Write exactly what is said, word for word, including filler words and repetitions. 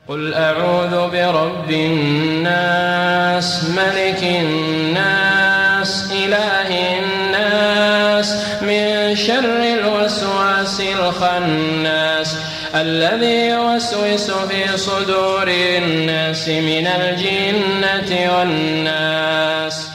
قل أعوذ برب الناس ملك الناس إله الناس من شر الوسواس الخناس الذي يوسوس في صدور الناس من الجنة والناس.